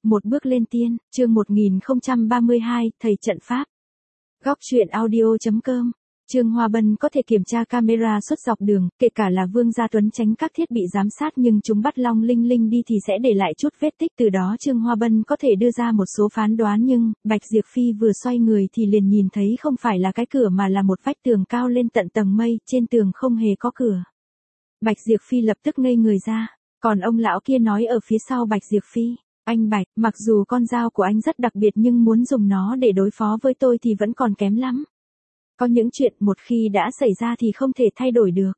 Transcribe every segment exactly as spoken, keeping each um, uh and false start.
Một bước lên tiên, chương một nghìn không trăm ba mươi hai, thầy trận pháp. Góc truyện audio chấm com. Trương Hoa Bân có thể kiểm tra camera suốt dọc đường, kể cả là Vương Gia Tuấn tránh các thiết bị giám sát nhưng chúng bắt Long Linh Linh đi thì sẽ để lại chút vết tích, từ đó Trương Hoa Bân có thể đưa ra một số phán đoán, nhưng Bạch Diệp Phi vừa xoay người thì liền nhìn thấy không phải là cái cửa mà là một vách tường cao lên tận tầng mây, trên tường không hề có cửa. Bạch Diệp Phi lập tức ngây người ra, còn ông lão kia nói ở phía sau Bạch Diệp Phi. Anh Bạch, mặc dù con dao của anh rất đặc biệt nhưng muốn dùng nó để đối phó với tôi thì vẫn còn kém lắm. Có những chuyện một khi đã xảy ra thì không thể thay đổi được.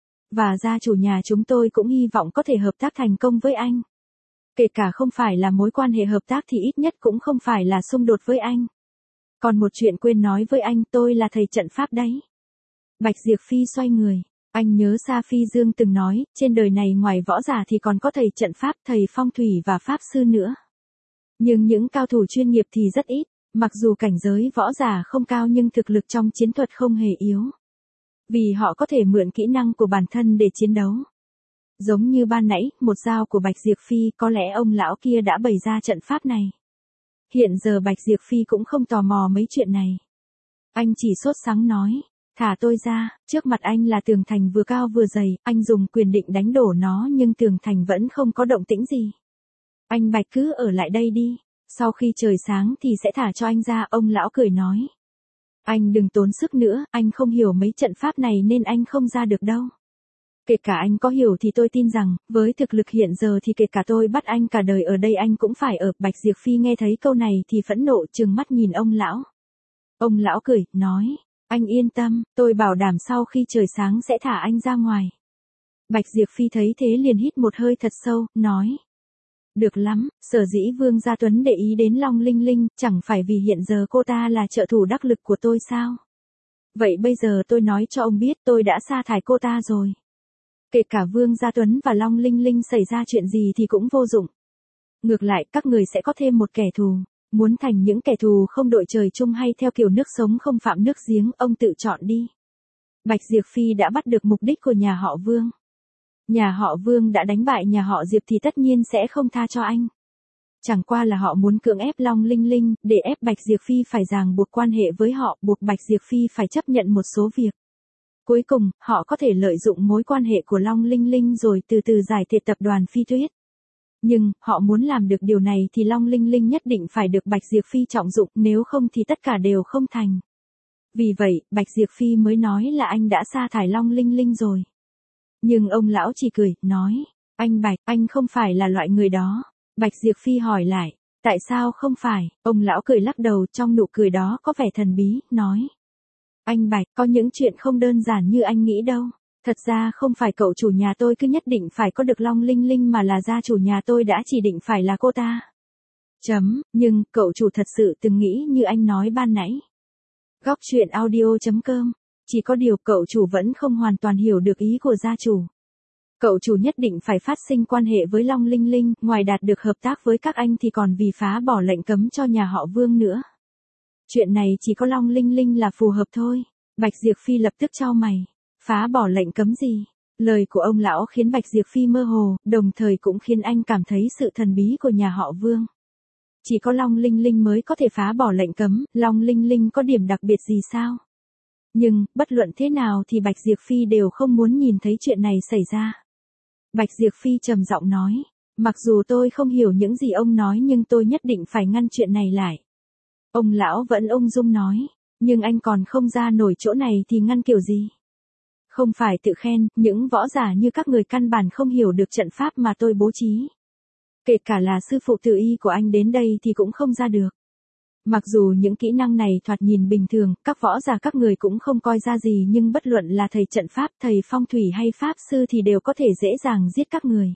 Và gia chủ nhà chúng tôi cũng hy vọng có thể hợp tác thành công với anh. Kể cả không phải là mối quan hệ hợp tác thì ít nhất cũng không phải là xung đột với anh. Còn một chuyện quên nói với anh, tôi là thầy trận pháp đấy. Bạch Diệp Phi xoay người. Anh nhớ Sa Phi Dương từng nói, trên đời này ngoài võ giả thì còn có thầy trận pháp, thầy phong thủy và pháp sư nữa. Nhưng những cao thủ chuyên nghiệp thì rất ít, mặc dù cảnh giới võ giả không cao nhưng thực lực trong chiến thuật không hề yếu. Vì họ có thể mượn kỹ năng của bản thân để chiến đấu. Giống như ban nãy, một dao của Bạch Diệp Phi, có lẽ ông lão kia đã bày ra trận pháp này. Hiện giờ Bạch Diệp Phi cũng không tò mò mấy chuyện này. Anh chỉ sốt sắng nói. Thả tôi ra, trước mặt anh là tường thành vừa cao vừa dày, anh dùng quyền định đánh đổ nó nhưng tường thành vẫn không có động tĩnh gì. Anh Bạch cứ ở lại đây đi, sau khi trời sáng thì sẽ thả cho anh ra, ông lão cười nói. Anh đừng tốn sức nữa, anh không hiểu mấy trận pháp này nên anh không ra được đâu. Kể cả anh có hiểu thì tôi tin rằng, với thực lực hiện giờ thì kể cả tôi bắt anh cả đời ở đây anh cũng phải ở. Bạch Diệp Phi nghe thấy câu này thì phẫn nộ trừng mắt nhìn ông lão. Ông lão cười, nói. Anh yên tâm, tôi bảo đảm sau khi trời sáng sẽ thả anh ra ngoài. Bạch Diệp Phi thấy thế liền hít một hơi thật sâu, nói. Được lắm, sở dĩ Vương Gia Tuấn để ý đến Long Linh Linh, chẳng phải vì hiện giờ cô ta là trợ thủ đắc lực của tôi sao? Vậy bây giờ tôi nói cho ông biết tôi đã sa thải cô ta rồi. Kể cả Vương Gia Tuấn và Long Linh Linh xảy ra chuyện gì thì cũng vô dụng. Ngược lại, các người sẽ có thêm một kẻ thù. Muốn thành những kẻ thù không đội trời chung hay theo kiểu nước sống không phạm nước giếng, ông tự chọn đi. Bạch Diệp Phi đã bắt được mục đích của nhà họ Vương. Nhà họ Vương đã đánh bại nhà họ Diệp thì tất nhiên sẽ không tha cho anh. Chẳng qua là họ muốn cưỡng ép Long Linh Linh, để ép Bạch Diệp Phi phải ràng buộc quan hệ với họ, buộc Bạch Diệp Phi phải chấp nhận một số việc. Cuối cùng, họ có thể lợi dụng mối quan hệ của Long Linh Linh rồi từ từ giải thiệt tập đoàn Phi Tuyết. Nhưng, họ muốn làm được điều này thì Long Linh Linh nhất định phải được Bạch Diệp Phi trọng dụng, nếu không thì tất cả đều không thành. Vì vậy, Bạch Diệp Phi mới nói là anh đã sa thải Long Linh Linh rồi. Nhưng ông lão chỉ cười, nói, anh Bạch, anh không phải là loại người đó. Bạch Diệp Phi hỏi lại, tại sao không phải? Ông lão cười lắc đầu, trong nụ cười đó có vẻ thần bí, nói. Anh Bạch, có những chuyện không đơn giản như anh nghĩ đâu. Thật ra không phải cậu chủ nhà tôi cứ nhất định phải có được Long Linh Linh mà là gia chủ nhà tôi đã chỉ định phải là cô ta. Chấm, nhưng, cậu chủ thật sự từng nghĩ như anh nói ban nãy. Góc truyện audio chấm com. Chỉ có điều cậu chủ vẫn không hoàn toàn hiểu được ý của gia chủ. Cậu chủ nhất định phải phát sinh quan hệ với Long Linh Linh, ngoài đạt được hợp tác với các anh thì còn vì phá bỏ lệnh cấm cho nhà họ Vương nữa. Chuyện này chỉ có Long Linh Linh là phù hợp thôi. Bạch Diệp Phi lập tức chau mày. Phá bỏ lệnh cấm gì? Lời của ông lão khiến Bạch Diệp Phi mơ hồ, đồng thời cũng khiến anh cảm thấy sự thần bí của nhà họ Vương. Chỉ có Long Linh Linh mới có thể phá bỏ lệnh cấm, Long Linh Linh có điểm đặc biệt gì sao? Nhưng, bất luận thế nào thì Bạch Diệp Phi đều không muốn nhìn thấy chuyện này xảy ra. Bạch Diệp Phi trầm giọng nói, mặc dù tôi không hiểu những gì ông nói nhưng tôi nhất định phải ngăn chuyện này lại. Ông lão vẫn ung dung nói, nhưng anh còn không ra nổi chỗ này thì ngăn kiểu gì? Không phải tự khen, những võ giả như các người căn bản không hiểu được trận pháp mà tôi bố trí. Kể cả là sư phụ tự y của anh đến đây thì cũng không ra được. Mặc dù những kỹ năng này thoạt nhìn bình thường, các võ giả các người cũng không coi ra gì nhưng bất luận là thầy trận pháp, thầy phong thủy hay pháp sư thì đều có thể dễ dàng giết các người.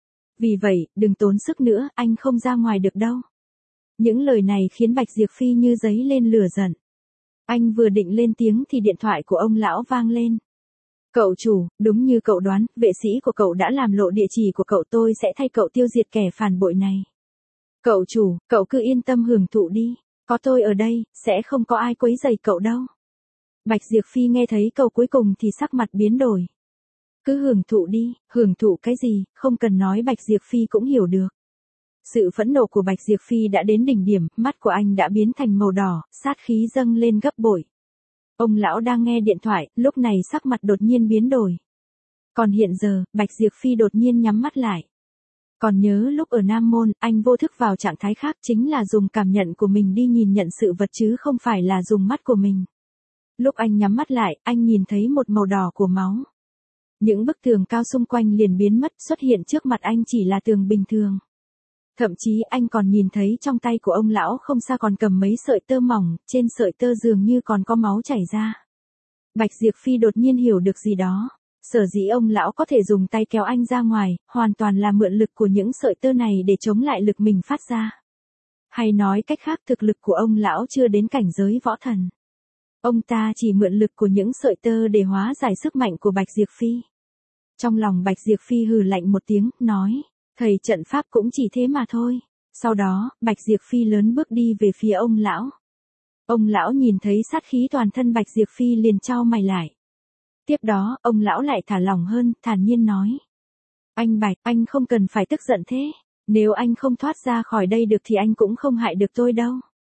Vì vậy, đừng tốn sức nữa, anh không ra ngoài được đâu. Những lời này khiến Bạch Diệp Phi như giấy lên lửa giận. Anh vừa định lên tiếng thì điện thoại của ông lão vang lên. Cậu chủ, đúng như cậu đoán, vệ sĩ của cậu đã làm lộ địa chỉ của cậu, tôi sẽ thay cậu tiêu diệt kẻ phản bội này. Cậu chủ, cậu cứ yên tâm hưởng thụ đi, có tôi ở đây, sẽ không có ai quấy rầy cậu đâu. Bạch Diệp Phi nghe thấy câu cuối cùng thì sắc mặt biến đổi. Cứ hưởng thụ đi, hưởng thụ cái gì, không cần nói Bạch Diệp Phi cũng hiểu được. Sự phẫn nộ của Bạch Diệp Phi đã đến đỉnh điểm, mắt của anh đã biến thành màu đỏ, sát khí dâng lên gấp bội. Ông lão đang nghe điện thoại, lúc này sắc mặt đột nhiên biến đổi. Còn hiện giờ, Bạch Diệp Phi đột nhiên nhắm mắt lại. Còn nhớ lúc ở Nam Môn, anh vô thức vào trạng thái khác, chính là dùng cảm nhận của mình đi nhìn nhận sự vật chứ không phải là dùng mắt của mình. Lúc anh nhắm mắt lại, anh nhìn thấy một màu đỏ của máu. Những bức tường cao xung quanh liền biến mất, xuất hiện trước mặt anh chỉ là tường bình thường. Thậm chí anh còn nhìn thấy trong tay của ông lão không xa còn cầm mấy sợi tơ mỏng, trên sợi tơ dường như còn có máu chảy ra. Bạch Diệp Phi đột nhiên hiểu được gì đó. Sở dĩ ông lão có thể dùng tay kéo anh ra ngoài, hoàn toàn là mượn lực của những sợi tơ này để chống lại lực mình phát ra. Hay nói cách khác, thực lực của ông lão chưa đến cảnh giới võ thần. Ông ta chỉ mượn lực của những sợi tơ để hóa giải sức mạnh của Bạch Diệp Phi. Trong lòng Bạch Diệp Phi hừ lạnh một tiếng, nói, thầy trận pháp cũng chỉ thế mà thôi. Sau đó, Bạch Diệp Phi lớn bước đi về phía ông lão. Ông lão nhìn thấy sát khí toàn thân Bạch Diệp Phi liền chau mày lại. Tiếp đó, ông lão lại thả lỏng hơn, thản nhiên nói. Anh Bạch, anh không cần phải tức giận thế. Nếu anh không thoát ra khỏi đây được thì anh cũng không hại được tôi đâu.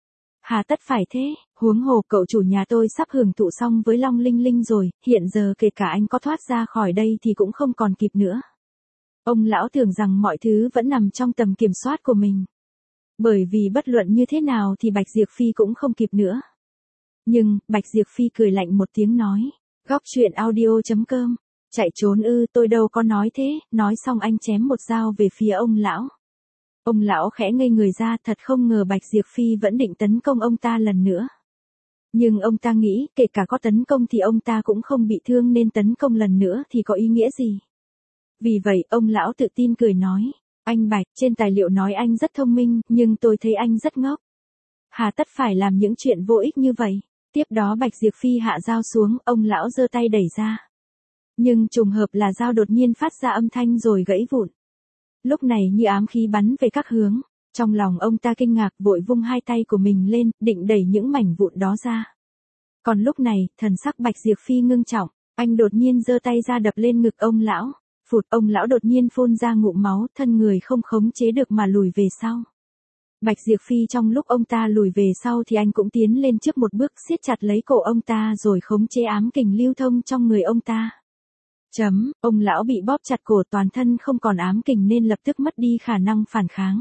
Hà tất phải thế, huống hồ cậu chủ nhà tôi sắp hưởng thụ xong với Long Linh Linh rồi, hiện giờ kể cả anh có thoát ra khỏi đây thì cũng không còn kịp nữa. Ông lão tưởng rằng mọi thứ vẫn nằm trong tầm kiểm soát của mình. Bởi vì bất luận như thế nào thì Bạch Diệp Phi cũng không kịp nữa. Nhưng, Bạch Diệp Phi cười lạnh một tiếng nói. Góc truyện audio chấm com. Chạy trốn ư, tôi đâu có nói thế, nói xong anh chém một dao về phía ông lão. Ông lão khẽ ngây người ra, thật không ngờ Bạch Diệp Phi vẫn định tấn công ông ta lần nữa. Nhưng ông ta nghĩ, kể cả có tấn công thì ông ta cũng không bị thương nên tấn công lần nữa thì có ý nghĩa gì. Vì vậy, ông lão tự tin cười nói, anh Bạch, trên tài liệu nói anh rất thông minh, nhưng tôi thấy anh rất ngốc. Hà tất phải làm những chuyện vô ích như vậy. Tiếp đó Bạch Diệp Phi hạ dao xuống, ông lão giơ tay đẩy ra. Nhưng trùng hợp là dao đột nhiên phát ra âm thanh rồi gãy vụn. Lúc này như ám khí bắn về các hướng. Trong lòng ông ta kinh ngạc vội vung hai tay của mình lên, định đẩy những mảnh vụn đó ra. Còn lúc này, thần sắc Bạch Diệp Phi ngưng trọng, anh đột nhiên giơ tay ra đập lên ngực ông lão. Phụt, ông lão đột nhiên phun ra ngụm máu, thân người không khống chế được mà lùi về sau. Bạch Diệp Phi trong lúc ông ta lùi về sau thì anh cũng tiến lên trước một bước, siết chặt lấy cổ ông ta rồi khống chế ám kình lưu thông trong người ông ta. Chấm, ông lão bị bóp chặt cổ, toàn thân không còn ám kình nên lập tức mất đi khả năng phản kháng.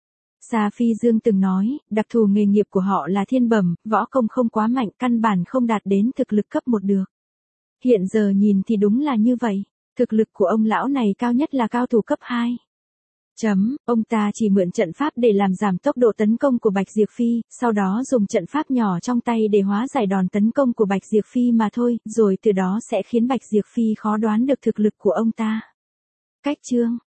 Sa Phi Dương từng nói, đặc thù nghề nghiệp của họ là thiên bẩm, võ công không quá mạnh, căn bản không đạt đến thực lực cấp một được. Hiện giờ nhìn thì đúng là như vậy, thực lực của ông lão này cao nhất là cao thủ cấp hai. Chấm, ông ta chỉ mượn trận pháp để làm giảm tốc độ tấn công của Bạch Diệp Phi, sau đó dùng trận pháp nhỏ trong tay để hóa giải đòn tấn công của Bạch Diệp Phi mà thôi, rồi từ đó sẽ khiến Bạch Diệp Phi khó đoán được thực lực của ông ta. Cách chương